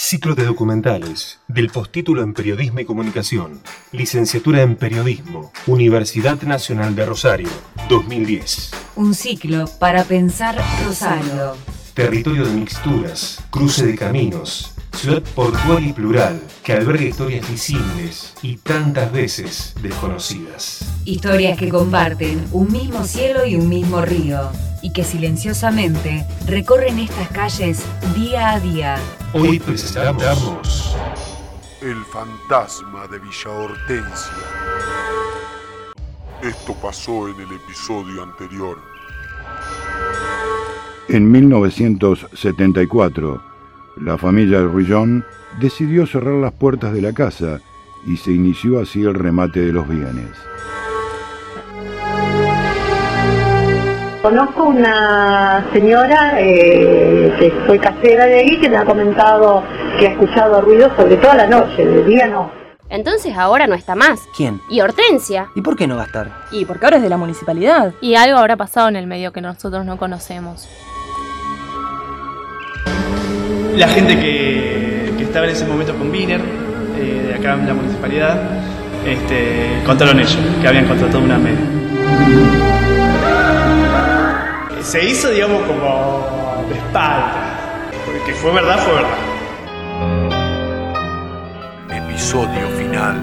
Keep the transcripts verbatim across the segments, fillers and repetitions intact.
Ciclo de documentales del postítulo en Periodismo y Comunicación, Licenciatura en Periodismo, Universidad Nacional de Rosario, dos mil diez. Un ciclo para pensar Rosario. Territorio de mixturas, cruce de caminos, ciudad portual y plural, que alberga historias visibles y tantas veces desconocidas. Historias que comparten un mismo cielo y un mismo río, y que silenciosamente recorren estas calles día a día. Hoy presentamos El fantasma de Villa Hortensia. Esto pasó en el episodio anterior. En mil novecientos setenta y cuatro, la familia Ruillón decidió cerrar las puertas de la casa y se inició así el remate de los bienes. Conozco una señora eh, que fue casera de ahí, que me ha comentado que ha escuchado ruidos sobre toda la noche, de día no. Entonces ahora no está más. ¿Quién? Y Hortensia. ¿Y por qué no va a estar? Y porque ahora es de la municipalidad. Y algo habrá pasado en el medio que nosotros no conocemos. La gente que, que estaba en ese momento con Wiener, eh, de acá en la municipalidad, este, contaron ellos, que habían contratado una media. Se hizo, digamos, como de espalda, porque fue verdad, fue verdad. Episodio final.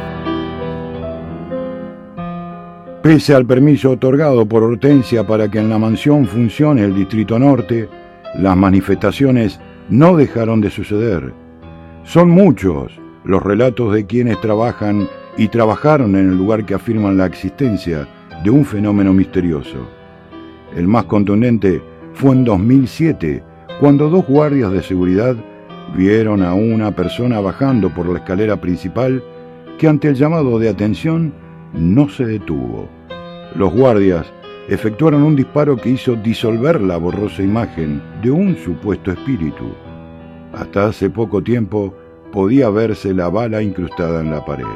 Pese al permiso otorgado por Hortensia para que en la mansión funcione el Distrito Norte, las manifestaciones no dejaron de suceder. Son muchos los relatos de quienes trabajan y trabajaron en el lugar que afirman la existencia de un fenómeno misterioso. El más contundente fue en dos mil siete, cuando dos guardias de seguridad vieron a una persona bajando por la escalera principal que ante el llamado de atención no se detuvo. Los guardias efectuaron un disparo que hizo disolver la borrosa imagen de un supuesto espíritu. Hasta hace poco tiempo podía verse la bala incrustada en la pared.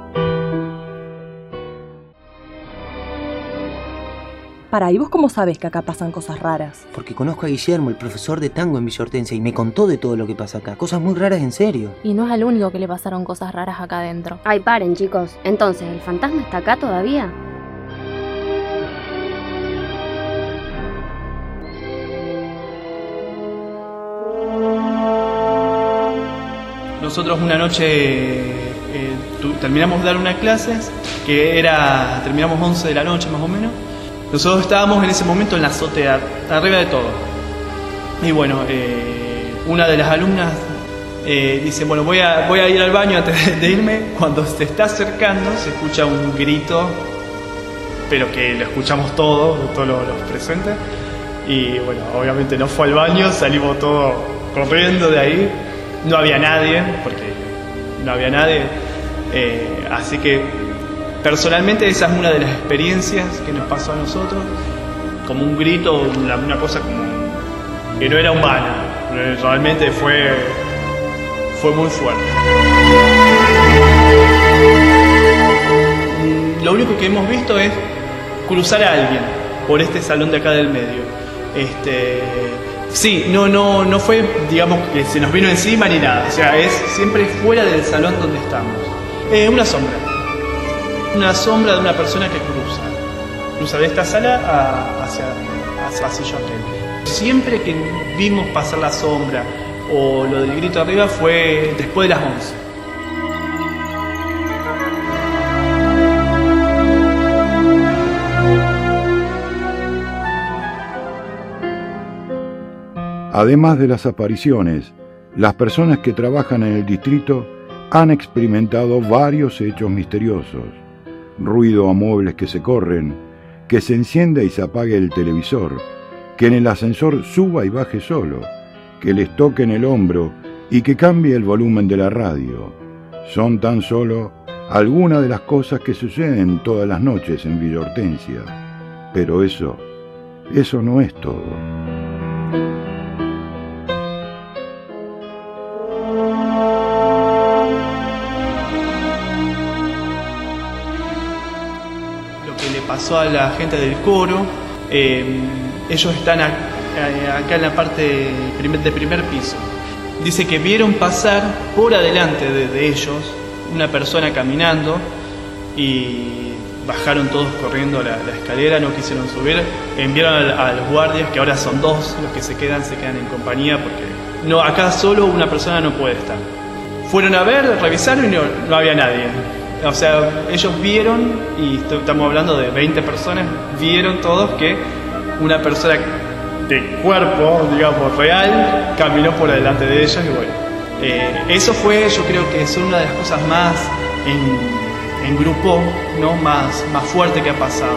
Para, ¿y vos cómo sabés que acá pasan cosas raras? Porque conozco a Guillermo, el profesor de tango en Villa Hortensia, y me contó de todo lo que pasa acá. Cosas muy raras en serio. Y no es al único que le pasaron cosas raras acá adentro. Ay, paren, chicos. Entonces, ¿el fantasma está acá todavía? Nosotros una noche eh, tu, terminamos de dar una clase, que era, terminamos once de la noche más o menos. Nosotros estábamos en ese momento en la azotea, arriba de todo. Y bueno, eh, una de las alumnas eh, dice, bueno, voy a, voy a ir al baño antes de irme. Cuando se está acercando se escucha un grito, pero que lo escuchamos todos, todos los, los presentes. Y bueno, obviamente no fue al baño, salimos todos corriendo de ahí. No había nadie, porque no había nadie. Eh, así que personalmente esa es una de las experiencias que nos pasó a nosotros, como un grito, una, una cosa como que no era humana, realmente fue, fue muy fuerte. Lo único que hemos visto es cruzar a alguien por este salón de acá del medio. Este, sí, no, no, no fue, digamos, que se nos vino encima ni nada, o sea, es siempre fuera del salón donde estamos. Eh, una sombra. Una sombra de una persona que cruza, cruza de esta sala a, hacia, hacia el pasillo aquel. Siempre que vimos pasar la sombra o lo del grito arriba fue después de las once. Además de las apariciones, las personas que trabajan en el distrito han experimentado varios hechos misteriosos. Ruido a muebles que se corren, que se encienda y se apague el televisor, que en el ascensor suba y baje solo, que les toque en el hombro y que cambie el volumen de la radio. Son tan solo algunas de las cosas que suceden todas las noches en Villa Hortensia. Pero eso, eso no es todo. Pasó a la gente del coro, eh, ellos están a, a, acá en la parte primer, de primer piso. dice que vieron pasar por adelante de, de ellos una persona caminando y bajaron todos corriendo la, la escalera, no quisieron subir, enviaron a, a los guardias, que ahora son dos los que se quedan, se quedan en compañía porque no, acá solo una persona no puede estar. Fueron a ver, revisaron y no, no había nadie. O sea, ellos vieron, y estamos hablando de veinte personas, vieron todos que una persona de cuerpo, digamos, real, caminó por delante de ellos y bueno. Eh, eso fue, yo creo que es una de las cosas más en, en grupo, ¿no? más, más fuerte que ha pasado.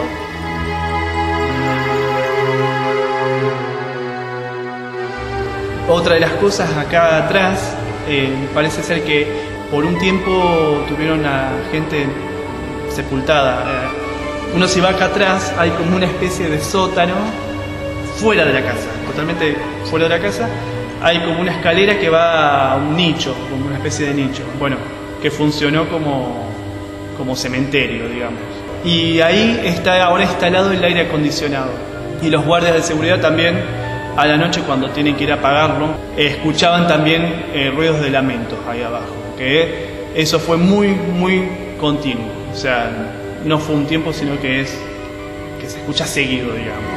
Otra de las cosas acá atrás, eh, parece ser que por un tiempo tuvieron a gente sepultada. Eh, uno si va acá atrás, hay como una especie de sótano fuera de la casa, totalmente fuera de la casa. Hay como una escalera que va a un nicho, como una especie de nicho, bueno, que funcionó como, como cementerio, digamos. Y ahí está ahora instalado el aire acondicionado. Y los guardias de seguridad también, a la noche cuando tienen que ir a apagarlo, eh, escuchaban también eh, ruidos de lamentos ahí abajo, que eso fue muy, muy continuo. O sea, no fue un tiempo, sino que es que se escucha seguido, digamos.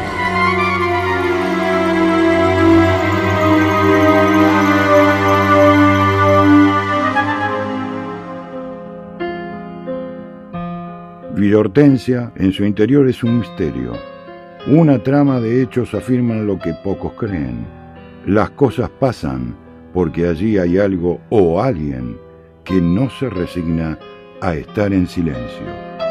Villa Hortensia, en su interior, es un misterio. Una trama de hechos afirman lo que pocos creen. Las cosas pasan porque allí hay algo o alguien que no se resigna a estar en silencio.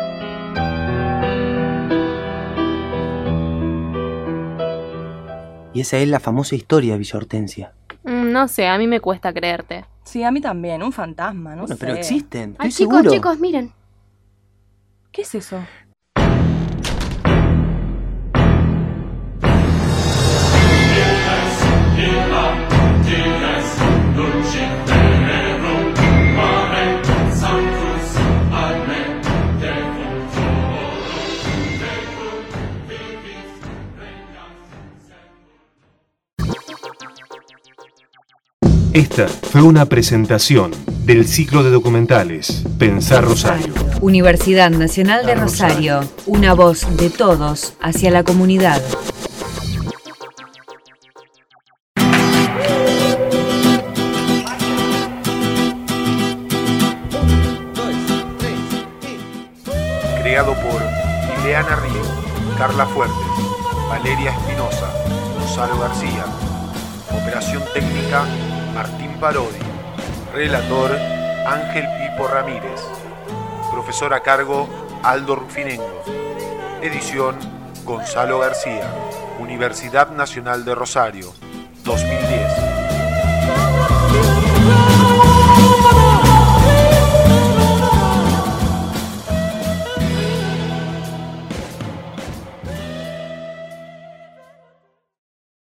Y esa es la famosa historia de Villa Hortensia. Mm, no sé, a mí me cuesta creerte. Sí, a mí también, un fantasma, no bueno, sé. pero existen, estoy Ay, seguro. chicos, chicos, miren. ¿Qué es eso? Esta fue una presentación del ciclo de documentales Pensar Rosario. Universidad Nacional de Rosario, una voz de todos hacia la comunidad. Creado por Ileana Río, Carla Fuertes, Valeria Espinosa, Gonzalo García. Operación técnica Martín Parodi. Relator Ángel Pipo Ramírez. Profesor a cargo Aldo Rufinengo. Edición Gonzalo García. Universidad Nacional de Rosario, dos mil diez.